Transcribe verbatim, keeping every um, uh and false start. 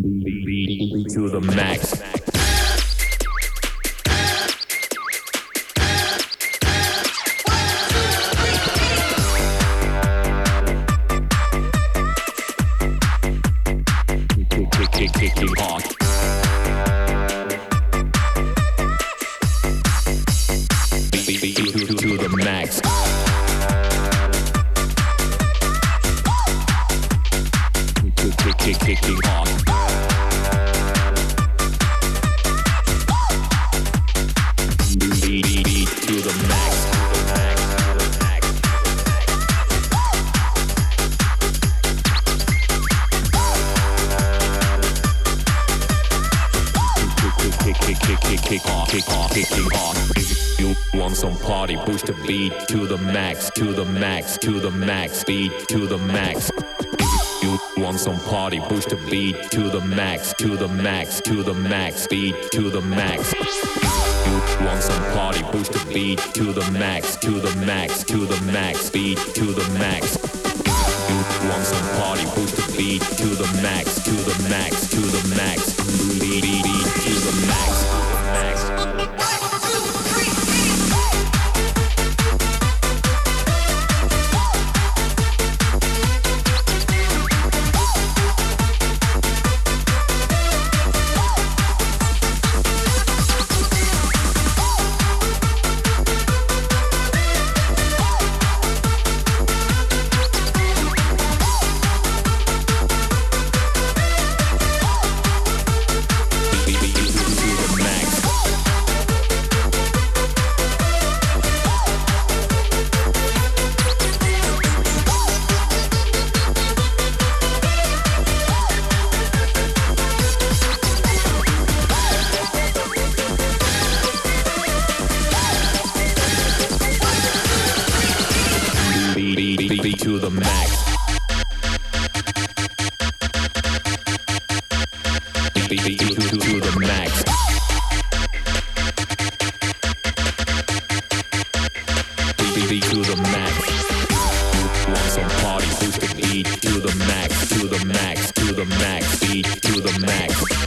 Beat to the max. Kick, kick, kick, kick, kick on. Beat, beat, to, to, to the max. Kick, kick, kick, kick, kick on. Beat, beat, beat to the max. Kick, kick, kick, kick, kick on, kick on, kick, kick on. If you want some party, push the beat to the max, to the max, to the max, beat to the max. If you want some party, push the beat to the max, to the max, to the max, beat to the max. If you want some party, push the beat to the max, to the max, to the max, beat to the max. If you want some party, push the beat to the max, to the max, to the max, beat, beat, beat to the max, max. Beat to the max. Beat, beat, beat to, to, to the max. Beat, beat, beat to the max. Want some party, push the beat to the max, to the max, to the max, beat to the max.